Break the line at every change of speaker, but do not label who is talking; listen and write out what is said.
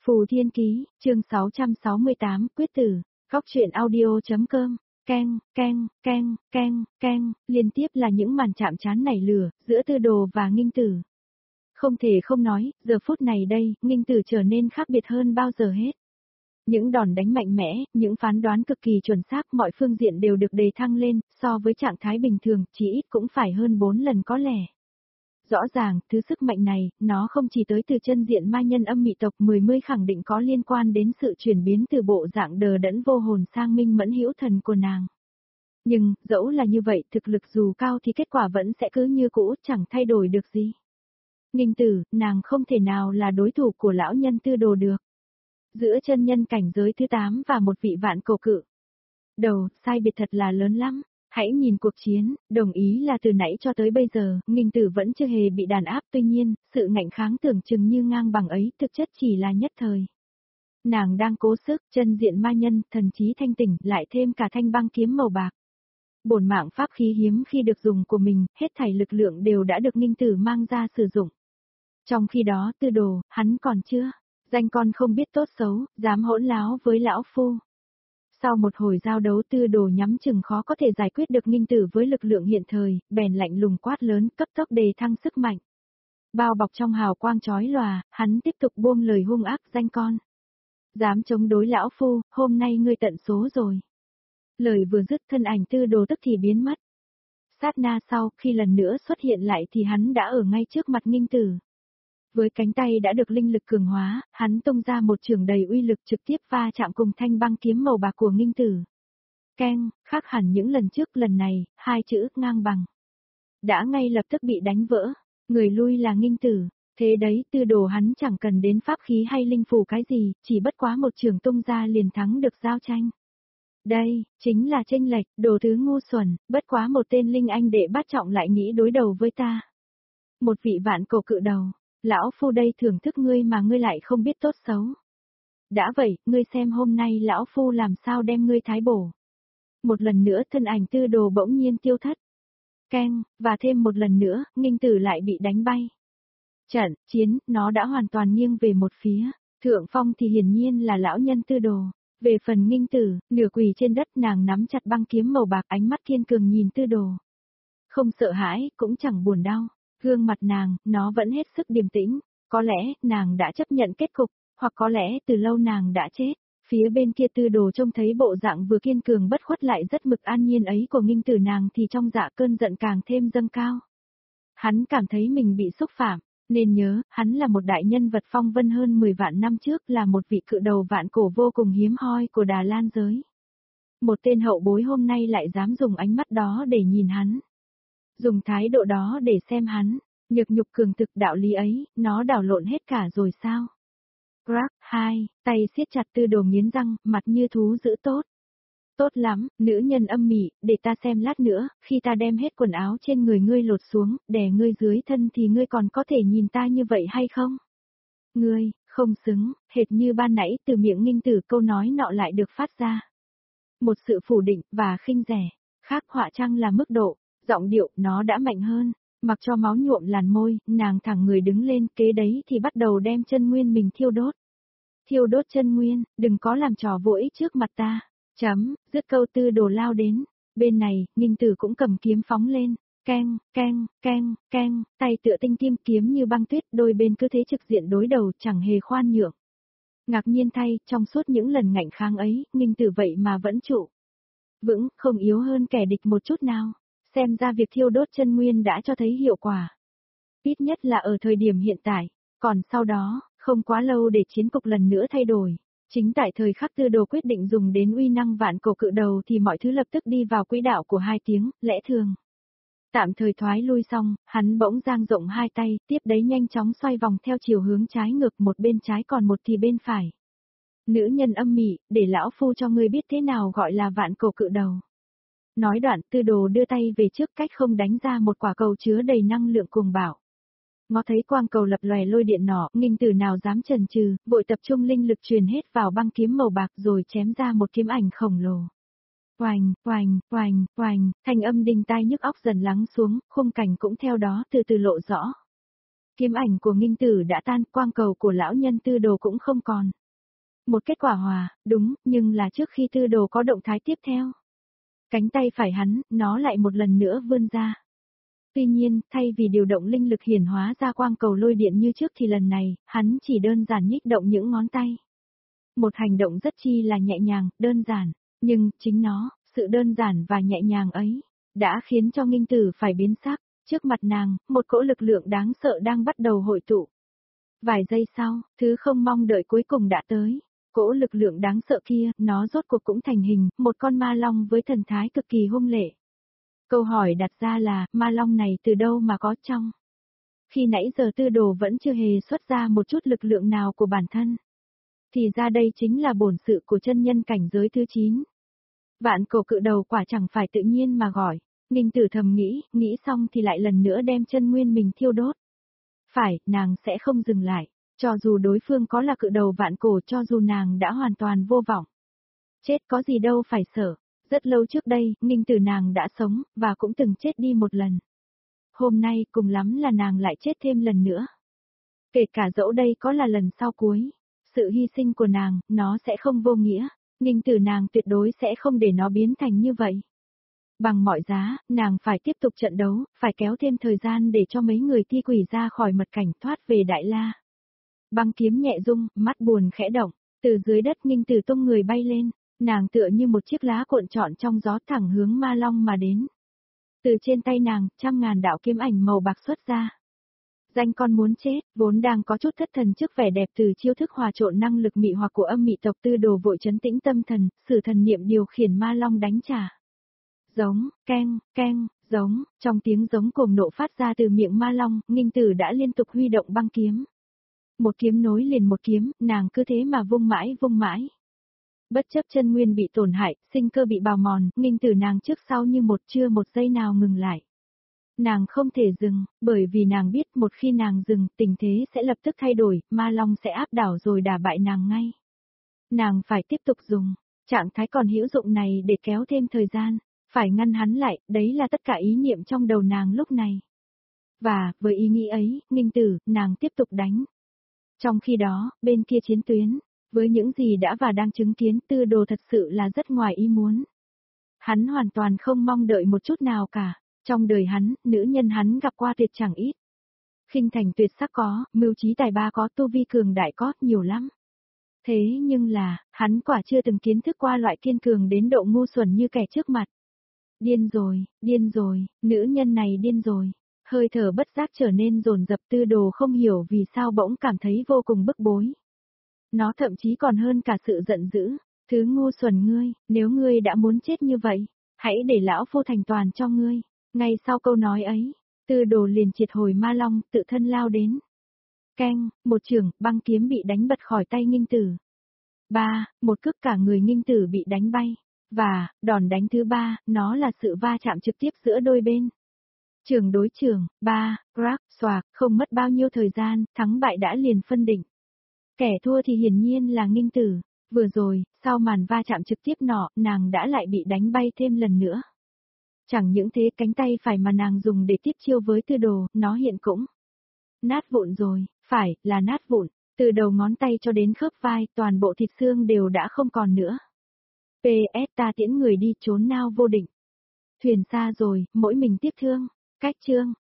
Phù Thiên Ký, chương 668, quyết tử, góc truyện audio.com, keng, liên tiếp là những màn chạm trán nảy lửa, giữa Tư Đồ và Nghinh Tử. Không thể không nói, giờ phút này đây, Nghinh Tử trở nên khác biệt hơn bao giờ hết. Những đòn đánh mạnh mẽ, những phán đoán cực kỳ chuẩn xác, mọi phương diện đều được đề thăng lên, so với trạng thái bình thường, chỉ ít cũng phải hơn 4 lần có lẽ. Rõ ràng, thứ sức mạnh này, nó không chỉ tới từ chân diện ma nhân âm mị tộc 10 khẳng định có liên quan đến sự chuyển biến từ bộ dạng đờ đẫn vô hồn sang minh mẫn hữu thần của nàng. Nhưng, dẫu là như vậy, thực lực dù cao thì kết quả vẫn sẽ cứ như cũ, chẳng thay đổi được gì. Nghinh Tử, nàng không thể nào là đối thủ của lão nhân Tư Đồ được. Giữa chân nhân cảnh giới thứ 8 và một vị vạn cổ cự. Đầu, sai biệt thật là lớn lắm. Hãy nhìn cuộc chiến, đồng ý là từ nãy cho tới bây giờ, Nghinh Tử vẫn chưa hề bị đàn áp, tuy nhiên, sự ngạnh kháng tưởng chừng như ngang bằng ấy, thực chất chỉ là nhất thời. Nàng đang cố sức, chân diện ma nhân, thần trí thanh tỉnh, lại thêm cả thanh băng kiếm màu bạc. Bổn mạng pháp khí hiếm khi được dùng của mình, hết thảy lực lượng đều đã được Nghinh Tử mang ra sử dụng. Trong khi đó, Tư Đồ, hắn còn chưa, danh con không biết tốt xấu, dám hỗn láo với lão phu. Sau một hồi giao đấu, Tư Đồ nhắm chừng khó có thể giải quyết được Nghinh Tử với lực lượng hiện thời, bèn lạnh lùng quát lớn, cấp tốc đề thăng sức mạnh. Bao bọc trong hào quang chói lòa, hắn tiếp tục buông lời hung ác, danh con. Dám chống đối lão phu, hôm nay ngươi tận số rồi. Lời vừa dứt, thân ảnh Tư Đồ tức thì biến mất. Sát na sau, khi lần nữa xuất hiện lại thì hắn đã ở ngay trước mặt Nghinh Tử. Với cánh tay đã được linh lực cường hóa, hắn tung ra một chưởng đầy uy lực trực tiếp va chạm cùng thanh băng kiếm màu bạc của Nghinh Tử. Keng, khác hẳn những lần trước, lần này, hai chữ ngang bằng. Đã ngay lập tức bị đánh vỡ, người lui là Nghinh Tử, thế đấy, Tư Đồ hắn chẳng cần đến pháp khí hay linh phù cái gì, chỉ bất quá một chưởng tung ra liền thắng được giao tranh. Đây, chính là chênh lệch, đồ thứ ngu xuẩn, bất quá một tên linh anh đệ bát trọng lại nghĩ đối đầu với ta. Một vị vạn cổ cự đầu. Lão phu đây thưởng thức ngươi mà ngươi lại không biết tốt xấu. Đã vậy, ngươi xem hôm nay lão phu làm sao đem ngươi thái bổ. Một lần nữa thân ảnh Tư Đồ bỗng nhiên tiêu thất. Keng, và thêm một lần nữa, Nghinh Tử lại bị đánh bay. Trận, chiến, nó đã hoàn toàn nghiêng về một phía. Thượng phong thì hiển nhiên là lão nhân Tư Đồ. Về phần Nghinh Tử, nửa quỳ trên đất, nàng nắm chặt băng kiếm màu bạc, ánh mắt kiên cường nhìn Tư Đồ. Không sợ hãi, cũng chẳng buồn đau. Gương mặt nàng, nó vẫn hết sức điềm tĩnh, có lẽ nàng đã chấp nhận kết cục, hoặc có lẽ từ lâu nàng đã chết. Phía bên kia Tư Đồ trông thấy bộ dạng vừa kiên cường bất khuất lại rất mực an nhiên ấy của Nghinh Tử nàng thì trong dạ cơn giận càng thêm dâng cao. Hắn cảm thấy mình bị xúc phạm, nên nhớ, hắn là một đại nhân vật phong vân hơn 10 vạn năm trước, là một vị cự đầu vạn cổ vô cùng hiếm hoi của Đà Lan giới. Một tên hậu bối hôm nay lại dám dùng ánh mắt đó để nhìn hắn. Dùng thái độ đó để xem hắn, nhược nhục cường thực, đạo lý ấy, nó đảo lộn hết cả rồi sao? Crack 2, tay siết chặt, Tư Đồ nghiến răng, mặt như thú dữ tốt. Tốt lắm, nữ nhân âm mị, để ta xem lát nữa, khi ta đem hết quần áo trên người ngươi lột xuống, đè ngươi dưới thân thì ngươi còn có thể nhìn ta như vậy hay không? Ngươi, không xứng, hệt như ban nãy từ miệng Nghinh Tử câu nói nọ lại được phát ra. Một sự phủ định, và khinh rẻ, khác họa chăng là mức độ. Giọng điệu, nó đã mạnh hơn, mặc cho máu nhuộm làn môi, nàng thẳng người đứng lên, kế đấy thì bắt đầu đem chân nguyên mình thiêu đốt. Thiêu đốt chân nguyên, đừng có làm trò vô ích trước mặt ta. Dứt câu Tư Đồ lao đến. Bên này, Nghinh Tử cũng cầm kiếm phóng lên. Keng, tay tựa tinh kim, kiếm như băng tuyết, đôi bên cứ thế trực diện đối đầu, chẳng hề khoan nhượng. Ngạc nhiên thay, trong suốt những lần ngạnh kháng ấy, Nghinh Tử vậy mà vẫn trụ vững, không yếu hơn kẻ địch một chút nào. Xem ra việc thiêu đốt chân nguyên đã cho thấy hiệu quả. Ít nhất là ở thời điểm hiện tại, còn sau đó, không quá lâu để chiến cục lần nữa thay đổi. Chính tại thời khắc Tư Đồ quyết định dùng đến uy năng vạn cổ cự đầu thì mọi thứ lập tức đi vào quỹ đạo của hai tiếng, lẽ thường. Tạm thời thoái lui xong, hắn bỗng dang rộng hai tay, tiếp đấy nhanh chóng xoay vòng theo chiều hướng trái ngược, một bên trái còn một thì bên phải. Nữ nhân âm mị, để lão phu cho ngươi biết thế nào gọi là vạn cổ cự đầu. Nói đoạn, Tư Đồ đưa tay về trước, cách không đánh ra một quả cầu chứa đầy năng lượng cuồng bạo. Ngó thấy quang cầu lập lòe lôi điện nỏ, Nghinh Tử nào dám chần chừ, vội tập trung linh lực truyền hết vào băng kiếm màu bạc rồi chém ra một kiếm ảnh khổng lồ. Oành, thanh âm đinh tai nhức óc dần lắng xuống, khung cảnh cũng theo đó từ từ lộ rõ. Kiếm ảnh của nghinh tử đã tan, quang cầu của lão nhân Tư Đồ cũng không còn. Một kết quả hòa, đúng, nhưng là trước khi Tư Đồ có động thái tiếp theo. Cánh tay phải hắn, nó lại một lần nữa vươn ra. Tuy nhiên, thay vì điều động linh lực hiển hóa ra quang cầu lôi điện như trước thì lần này, hắn chỉ đơn giản nhích động những ngón tay. Một hành động rất chi là nhẹ nhàng, đơn giản, nhưng chính nó, sự đơn giản và nhẹ nhàng ấy, đã khiến cho nghinh tử phải biến sắc. Trước mặt nàng, một cỗ lực lượng đáng sợ đang bắt đầu hội tụ. Vài giây sau, thứ không mong đợi cuối cùng đã tới. Cỗ lực lượng đáng sợ kia, nó rốt cuộc cũng thành hình, một con ma long với thần thái cực kỳ hung lệ. Câu hỏi đặt ra là, ma long này từ đâu mà có trong? Khi nãy giờ Tư Đồ vẫn chưa hề xuất ra một chút lực lượng nào của bản thân. Thì ra đây chính là bổn sự của chân nhân cảnh giới thứ 9. Vạn cổ cự đầu quả chẳng phải tự nhiên mà gọi. Ninh Tử thầm nghĩ xong thì lại lần nữa đem chân nguyên mình thiêu đốt. Phải, nàng sẽ không dừng lại, cho dù đối phương có là cự đầu vạn cổ, cho dù nàng đã hoàn toàn vô vọng. Chết có gì đâu phải sợ, rất lâu trước đây, Ninh Tử nàng đã sống, và cũng từng chết đi một lần. Hôm nay cùng lắm là nàng lại chết thêm lần nữa. Kể cả dẫu đây có là lần sau cuối, sự hy sinh của nàng, nó sẽ không vô nghĩa, Ninh Tử nàng tuyệt đối sẽ không để nó biến thành như vậy. Bằng mọi giá, nàng phải tiếp tục trận đấu, phải kéo thêm thời gian để cho mấy người thi quỷ ra khỏi mật cảnh thoát về Đại La. Băng kiếm nhẹ rung, mắt buồn khẽ động, từ dưới đất Ninh Tử tung người bay lên, nàng tựa như một chiếc lá cuộn trọn trong gió thẳng hướng ma long mà đến. Từ trên tay nàng, trăm ngàn đạo kiếm ảnh màu bạc xuất ra. Danh con muốn chết, vốn đang có chút thất thần trước vẻ đẹp từ chiêu thức hòa trộn năng lực mị hoặc của âm mị tộc Tư Đồ vội trấn tĩnh tâm thần, sử thần niệm điều khiển ma long đánh trả. Giống, keng, giống, trong tiếng giống cuồng nộ phát ra từ miệng ma long, nghinh tử đã liên tục huy động băng kiếm. Một kiếm nối liền một kiếm, nàng cứ thế mà vung mãi. Bất chấp chân nguyên bị tổn hại, sinh cơ bị bào mòn, nghinh tử nàng trước sau như chưa một giây nào ngừng lại. Nàng không thể dừng, bởi vì nàng biết một khi nàng dừng, tình thế sẽ lập tức thay đổi, ma long sẽ áp đảo rồi đả bại nàng ngay. Nàng phải tiếp tục dùng trạng thái còn hữu dụng này để kéo thêm thời gian. Phải ngăn hắn lại, đấy là tất cả ý niệm trong đầu nàng lúc này. Và, với ý nghĩ ấy, nghinh tử, nàng tiếp tục đánh. Trong khi đó, bên kia chiến tuyến, với những gì đã và đang chứng kiến, Tư Đồ thật sự là rất ngoài ý muốn. Hắn hoàn toàn không mong đợi một chút nào cả. Trong đời hắn, nữ nhân hắn gặp qua tuyệt chẳng ít. Khinh thành tuyệt sắc có, mưu trí tài ba có, tu vi cường đại có, nhiều lắm. Thế nhưng là, hắn quả chưa từng kiến thức qua loại kiên cường đến độ ngu xuẩn như kẻ trước mặt. Điên rồi, nữ nhân này điên rồi. Hơi thở bất giác trở nên dồn dập. Tư Đồ không hiểu vì sao bỗng cảm thấy vô cùng bức bối. Nó thậm chí còn hơn cả sự giận dữ. Thứ ngu xuẩn ngươi, nếu ngươi đã muốn chết như vậy, hãy để lão phu thành toàn cho ngươi. Ngay sau câu nói ấy, Tư Đồ liền triệt hồi ma long, tự thân lao đến. Keng, một chưởng, băng kiếm bị đánh bật khỏi tay nghinh tử. Một cước cả người nghinh tử bị đánh bay. Và, đòn đánh thứ 3, nó là sự va chạm trực tiếp giữa đôi bên. Trường đối trường, crack, xoạc, không mất bao nhiêu thời gian, thắng bại đã liền phân định. Kẻ thua thì hiển nhiên là nghinh tử. Vừa rồi, sau màn va chạm trực tiếp nọ, nàng đã lại bị đánh bay thêm lần nữa. Chẳng những thế, cánh tay phải mà nàng dùng để tiếp chiêu với Tư Đồ, nó hiện cũng nát vụn rồi, phải, là nát vụn. Từ đầu ngón tay cho đến khớp vai, toàn bộ thịt xương đều đã không còn nữa. PS ta tiễn người đi trốn nao vô định. Thuyền xa rồi, mỗi mình tiếc thương. Cách chương.